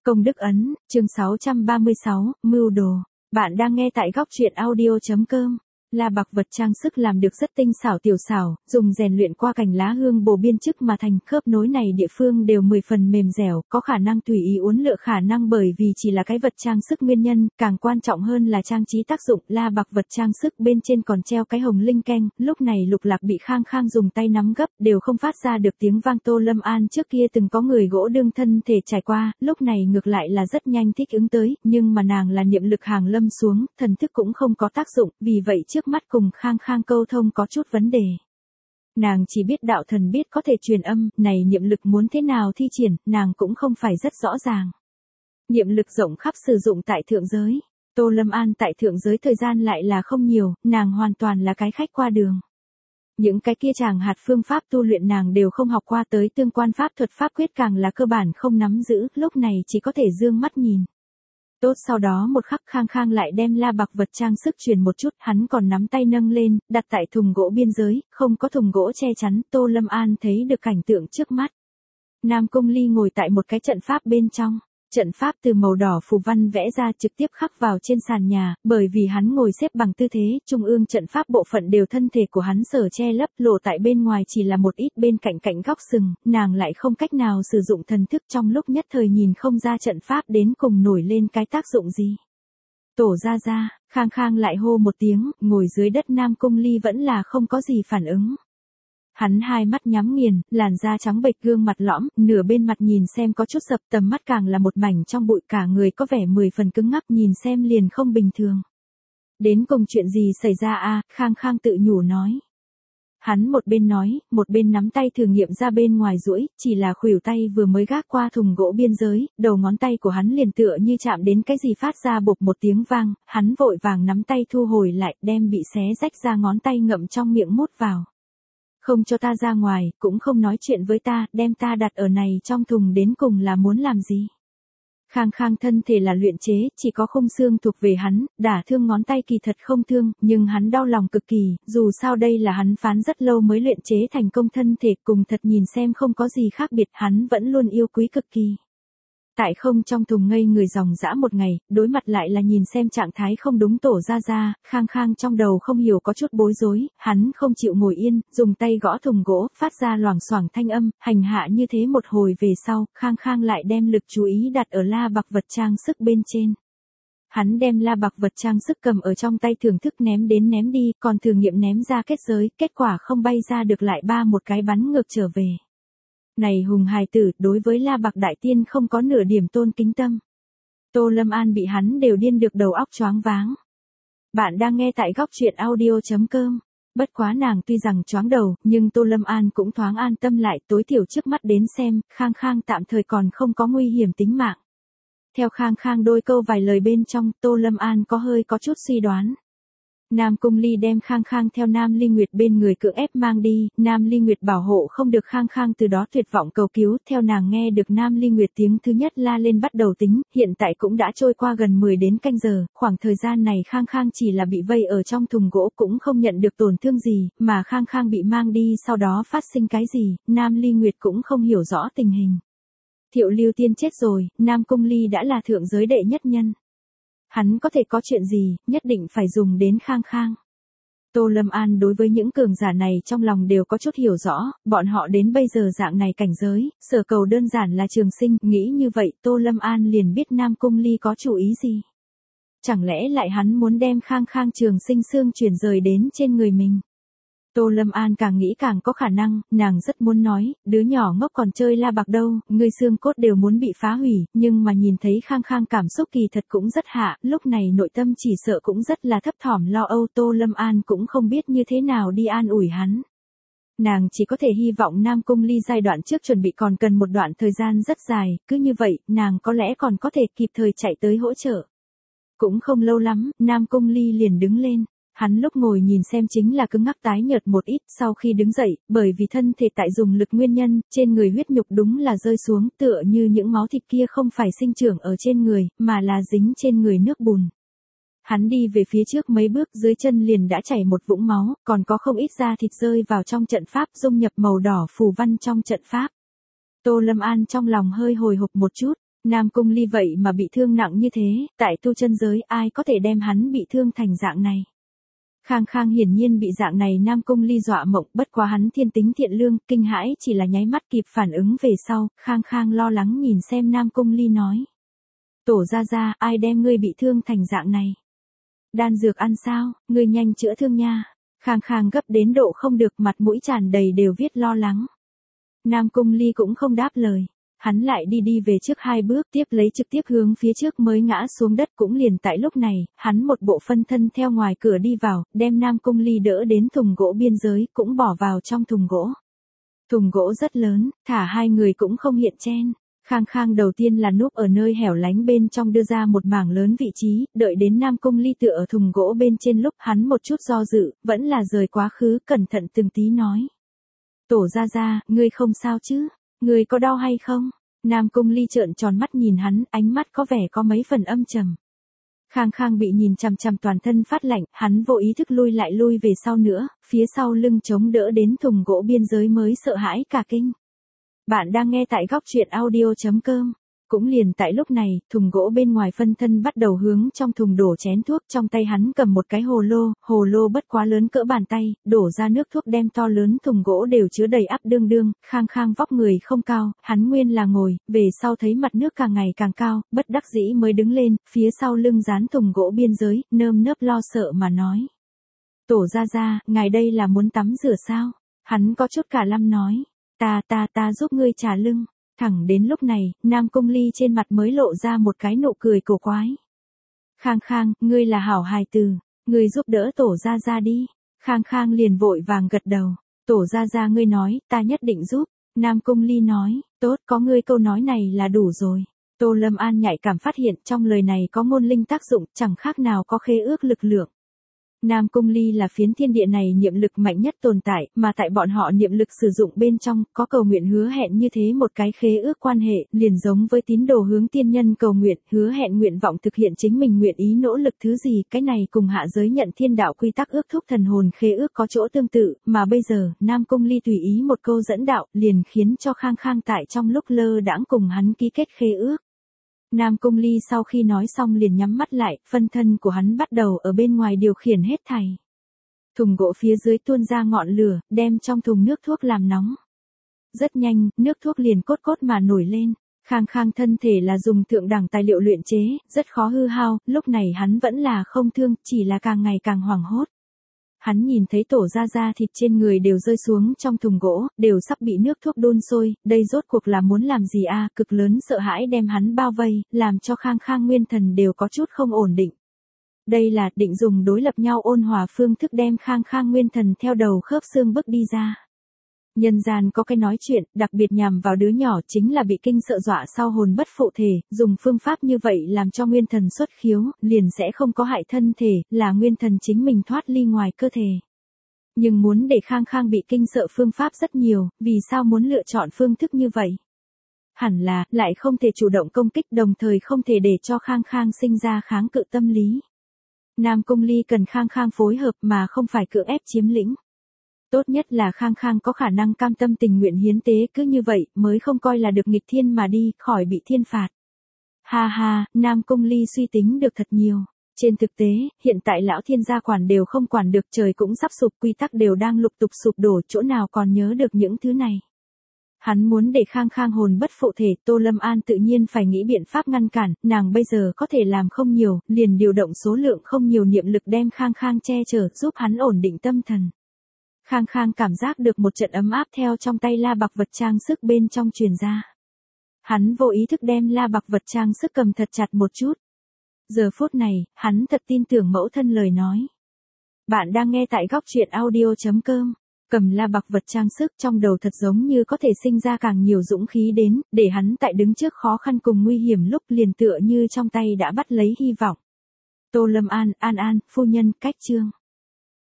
Công đức ấn, chương 636, mưu đồ. Bạn đang nghe tại góc truyện audio.com. La bạc vật trang sức làm được rất tinh xảo tiểu xảo, dùng rèn luyện qua cành lá hương bồ biên chức mà thành, khớp nối này địa phương đều 10 phần mềm dẻo, có khả năng tùy ý uốn lựa khả năng bởi vì chỉ là cái vật trang sức nguyên nhân, càng quan trọng hơn là trang trí tác dụng. La bạc vật trang sức bên trên còn treo cái hồng linh keng, lúc này Lục Lạc bị Khang Khang dùng tay nắm gấp, đều không phát ra được tiếng vang. Tô Lâm An trước kia từng có người gỗ đương thân thể trải qua, lúc này ngược lại là rất nhanh thích ứng tới, nhưng mà nàng là niệm lực hàng lâm xuống, thần thức cũng không có tác dụng, vì vậy trước mắt cùng Khang Khang câu thông có chút vấn đề. Nàng chỉ biết đạo thần biết có thể truyền âm, này niệm lực muốn thế nào thi triển, nàng cũng không phải rất rõ ràng. Niệm lực rộng khắp sử dụng tại thượng giới. Tô Lâm An tại thượng giới thời gian lại là không nhiều, nàng hoàn toàn là cái khách qua đường. Những cái kia chàng hạt phương pháp tu luyện nàng đều không học qua, tới tương quan pháp thuật pháp quyết càng là cơ bản không nắm giữ, lúc này chỉ có thể dương mắt nhìn. Tốt, sau đó một khắc Khang Khang lại đem la bạc vật trang sức truyền một chút, hắn còn nắm tay nâng lên, đặt tại thùng gỗ biên giới, không có thùng gỗ che chắn. Tô Lâm An thấy được cảnh tượng trước mắt. Nam Cung Ly ngồi tại một cái trận pháp bên trong. Trận pháp từ màu đỏ phù văn vẽ ra trực tiếp khắc vào trên sàn nhà, bởi vì hắn ngồi xếp bằng tư thế, trung ương trận pháp bộ phận đều thân thể của hắn sở che lấp, lộ tại bên ngoài chỉ là một ít bên cạnh cạnh góc sừng, nàng lại không cách nào sử dụng thần thức, trong lúc nhất thời nhìn không ra trận pháp đến cùng nổi lên cái tác dụng gì. Tổ ra ra, Khang Khang lại hô một tiếng, ngồi dưới đất Nam Cung Ly vẫn là không có gì phản ứng. Hắn hai mắt nhắm nghiền, làn da trắng bệch, gương mặt lõm, nửa bên mặt nhìn xem có chút sập, tầm mắt càng là một mảnh trong bụi, cả người có vẻ 10 phần cứng ngắc, nhìn xem liền không bình thường. Đến cùng chuyện gì xảy ra a? Khang Khang tự nhủ nói. Hắn một bên nói, một bên nắm tay thử nghiệm ra bên ngoài duỗi, chỉ là khuỷu tay vừa mới gác qua thùng gỗ biên giới, đầu ngón tay của hắn liền tựa như chạm đến cái gì phát ra bộp một tiếng vang, hắn vội vàng nắm tay thu hồi lại, đem bị xé rách ra ngón tay ngậm trong miệng mút vào. Không cho ta ra ngoài, cũng không nói chuyện với ta, đem ta đặt ở này trong thùng đến cùng là muốn làm gì? Khang Khang thân thể là luyện chế, chỉ có khung xương thuộc về hắn, đả thương ngón tay kỳ thật không thương, nhưng hắn đau lòng cực kỳ, dù sao đây là hắn phán rất lâu mới luyện chế thành công thân thể, cùng thật nhìn xem không có gì khác biệt, hắn vẫn luôn yêu quý cực kỳ. Tại không trong thùng ngây người dòng dã một ngày, đối mặt lại là nhìn xem trạng thái không đúng tổ ra ra, Khang Khang trong đầu không hiểu có chút bối rối, hắn không chịu ngồi yên, dùng tay gõ thùng gỗ, phát ra loảng xoảng thanh âm, hành hạ như thế một hồi về sau, Khang Khang lại đem lực chú ý đặt ở la bạc vật trang sức bên trên. Hắn đem la bạc vật trang sức cầm ở trong tay thưởng thức ném đến ném đi, còn thử nghiệm ném ra kết giới, kết quả không bay ra được lại một cái bắn ngược trở về. Này hùng hài tử, đối với la bạc đại tiên không có nửa điểm tôn kính tâm. Tô Lâm An bị hắn đều điên được đầu óc choáng váng. Bạn đang nghe tại góc truyện audio.com. Bất quá nàng tuy rằng choáng đầu, nhưng Tô Lâm An cũng thoáng an tâm lại, tối thiểu trước mắt đến xem, Khang Khang tạm thời còn không có nguy hiểm tính mạng. Theo Khang Khang đôi câu vài lời bên trong, Tô Lâm An có chút suy đoán. Nam Cung Ly đem Khang Khang theo Nam Ly Nguyệt bên người cưỡng ép mang đi, Nam Ly Nguyệt bảo hộ không được Khang Khang, từ đó tuyệt vọng cầu cứu, theo nàng nghe được Nam Ly Nguyệt tiếng thứ nhất la lên bắt đầu tính, hiện tại cũng đã trôi qua gần 10 đến canh giờ, khoảng thời gian này Khang Khang chỉ là bị vây ở trong thùng gỗ cũng không nhận được tổn thương gì, mà Khang Khang bị mang đi sau đó phát sinh cái gì, Nam Ly Nguyệt cũng không hiểu rõ tình hình. Thiệu Lưu Tiên chết rồi, Nam Cung Ly đã là thượng giới đệ nhất nhân. Hắn có thể có chuyện gì, nhất định phải dùng đến Khang Khang. Tô Lâm An đối với những cường giả này trong lòng đều có chút hiểu rõ, bọn họ đến bây giờ dạng này cảnh giới, sở cầu đơn giản là trường sinh, nghĩ như vậy Tô Lâm An liền biết Nam Cung Ly có chủ ý gì. Chẳng lẽ lại hắn muốn đem Khang Khang trường sinh xương chuyển rời đến trên người mình. Tô Lâm An càng nghĩ càng có khả năng, nàng rất muốn nói, đứa nhỏ ngốc còn chơi la bạc đâu, ngươi xương cốt đều muốn bị phá hủy, nhưng mà nhìn thấy Khang Khang cảm xúc kỳ thật cũng rất hạ, lúc này nội tâm chỉ sợ cũng rất là thấp thỏm lo âu, Tô Lâm An cũng không biết như thế nào đi an ủi hắn. Nàng chỉ có thể hy vọng Nam Cung Ly giai đoạn trước chuẩn bị còn cần một đoạn thời gian rất dài, cứ như vậy, nàng có lẽ còn có thể kịp thời chạy tới hỗ trợ. Cũng không lâu lắm, Nam Cung Ly liền đứng lên. Hắn lúc ngồi nhìn xem chính là cứng ngắc tái nhợt một ít, sau khi đứng dậy, bởi vì thân thể tại dùng lực nguyên nhân, trên người huyết nhục đúng là rơi xuống, tựa như những máu thịt kia không phải sinh trưởng ở trên người, mà là dính trên người nước bùn. Hắn đi về phía trước mấy bước, dưới chân liền đã chảy một vũng máu, còn có không ít da thịt rơi vào trong trận pháp, dung nhập màu đỏ phù văn trong trận pháp. Tô Lâm An trong lòng hơi hồi hộp một chút. Nam Cung Ly vậy mà bị thương nặng như thế, tại tu chân giới ai có thể đem hắn bị thương thành dạng này. Khang Khang hiển nhiên bị dạng này Nam Cung Ly dọa mộng, bất quá hắn thiên tính thiện lương, kinh hãi chỉ là nháy mắt kịp phản ứng về sau, Khang Khang lo lắng nhìn xem Nam Cung Ly nói. Tổ gia, ai đem ngươi bị thương thành dạng này? Đan dược ăn sao, ngươi nhanh chữa thương nha. Khang Khang gấp đến độ không được, mặt mũi tràn đầy đều viết lo lắng. Nam Cung Ly cũng không đáp lời. Hắn lại đi về trước 2 bước, tiếp lấy trực tiếp hướng phía trước mới ngã xuống đất. Cũng liền tại lúc này, hắn một bộ phân thân theo ngoài cửa đi vào, đem Nam Cung Ly đỡ đến thùng gỗ biên giới, cũng bỏ vào trong thùng gỗ. Thùng gỗ rất lớn, thả 2 người cũng không hiện chen. Khang Khang đầu tiên là núp ở nơi hẻo lánh bên trong đưa ra một mảng lớn vị trí, đợi đến Nam Cung Ly tựa ở thùng gỗ bên trên lúc hắn một chút do dự, vẫn là rời quá khứ, cẩn thận từng tí nói. Tổ gia, ngươi không sao chứ? Ngươi có đau hay không? Nam Cung Ly trợn tròn mắt nhìn hắn, ánh mắt có vẻ có mấy phần âm trầm. Khang Khang bị nhìn chằm chằm toàn thân phát lạnh, hắn vô ý thức lui về sau nữa, phía sau lưng chống đỡ đến thùng gỗ biên giới mới sợ hãi cả kinh. Bạn đang nghe tại góc truyện audio.com. Cũng liền tại lúc này, thùng gỗ bên ngoài phân thân bắt đầu hướng trong thùng đổ chén thuốc, trong tay hắn cầm một cái hồ lô bất quá lớn cỡ bàn tay, đổ ra nước thuốc đem to lớn thùng gỗ đều chứa đầy ắp đương. Khang Khang vóc người không cao, hắn nguyên là ngồi, về sau thấy mặt nước càng ngày càng cao, bất đắc dĩ mới đứng lên, phía sau lưng dán thùng gỗ biên giới, nơm nớp lo sợ mà nói. Tổ gia, ngài đây là muốn tắm rửa sao? Hắn có chút cả lâm nói. Ta giúp ngươi trả lưng. Thẳng đến lúc này, Nam Cung Ly trên mặt mới lộ ra một cái nụ cười cổ quái. Khang, ngươi là hảo hài tử, ngươi giúp đỡ tổ gia đi. Khang liền vội vàng gật đầu. Tổ gia ngươi nói, ta nhất định giúp. Nam Cung Ly nói, tốt, có ngươi câu nói này là đủ rồi. Tô Lâm An nhạy cảm phát hiện trong lời này có ngôn linh tác dụng, chẳng khác nào có khế ước lực lượng. Nam Cung Ly là phiến thiên địa này niệm lực mạnh nhất tồn tại, mà tại bọn họ niệm lực sử dụng bên trong, có cầu nguyện hứa hẹn như thế một cái khế ước quan hệ, liền giống với tín đồ hướng tiên nhân cầu nguyện, hứa hẹn nguyện vọng thực hiện chính mình nguyện ý nỗ lực thứ gì, cái này cùng hạ giới nhận thiên đạo quy tắc ước thúc thần hồn khế ước có chỗ tương tự, mà bây giờ, Nam Cung Ly tùy ý một câu dẫn đạo, liền khiến cho Khang tại trong lúc lơ đãng cùng hắn ký kết khế ước. Nam Cung Ly sau khi nói xong liền nhắm mắt lại, phân thân của hắn bắt đầu ở bên ngoài điều khiển hết thảy. Thùng gỗ phía dưới tuôn ra ngọn lửa, đem trong thùng nước thuốc làm nóng. Rất nhanh, nước thuốc liền cốt mà nổi lên. Khang thân thể là dùng thượng đẳng tài liệu luyện chế, rất khó hư hao, lúc này hắn vẫn là không thương, chỉ là càng ngày càng hoảng hốt. Hắn nhìn thấy tổ gia thịt trên người đều rơi xuống trong thùng gỗ, đều sắp bị nước thuốc đun sôi, đây rốt cuộc là muốn làm gì a? Cực lớn sợ hãi đem hắn bao vây, làm cho Khang nguyên thần đều có chút không ổn định. Đây là định dùng đối lập nhau ôn hòa phương thức đem Khang nguyên thần theo đầu khớp xương bước đi ra. Nhân gian có cái nói chuyện, đặc biệt nhằm vào đứa nhỏ chính là bị kinh sợ dọa sau hồn bất phụ thể, dùng phương pháp như vậy làm cho nguyên thần xuất khiếu, liền sẽ không có hại thân thể, là nguyên thần chính mình thoát ly ngoài cơ thể. Nhưng muốn để Khang bị kinh sợ phương pháp rất nhiều, vì sao muốn lựa chọn phương thức như vậy? Hẳn là, lại không thể chủ động công kích đồng thời không thể để cho Khang sinh ra kháng cự tâm lý. Nam Cung Ly cần Khang phối hợp mà không phải cưỡng ép chiếm lĩnh. Tốt nhất là Khang có khả năng cam tâm tình nguyện hiến tế, cứ như vậy mới không coi là được nghịch thiên mà đi, khỏi bị thiên phạt. Ha, Nam Cung Ly suy tính được thật nhiều. Trên thực tế, hiện tại lão thiên gia quản đều không quản được, trời cũng sắp sụp, quy tắc đều đang lục tục sụp đổ, chỗ nào còn nhớ được những thứ này. Hắn muốn để Khang hồn bất phụ thể, Tô Lâm An tự nhiên phải nghĩ biện pháp ngăn cản, nàng bây giờ có thể làm không nhiều, liền điều động số lượng không nhiều niệm lực đem Khang che chở, giúp hắn ổn định tâm thần. Khang cảm giác được một trận ấm áp theo trong tay la bạc vật trang sức bên trong truyền ra. Hắn vô ý thức đem la bạc vật trang sức cầm thật chặt một chút. Giờ phút này, hắn thật tin tưởng mẫu thân lời nói. Bạn đang nghe tại góc truyện audio.com. Cầm la bạc vật trang sức trong đầu thật giống như có thể sinh ra càng nhiều dũng khí đến, để hắn tại đứng trước khó khăn cùng nguy hiểm lúc liền tựa như trong tay đã bắt lấy hy vọng. Tô Lâm An, phu nhân, cách chương.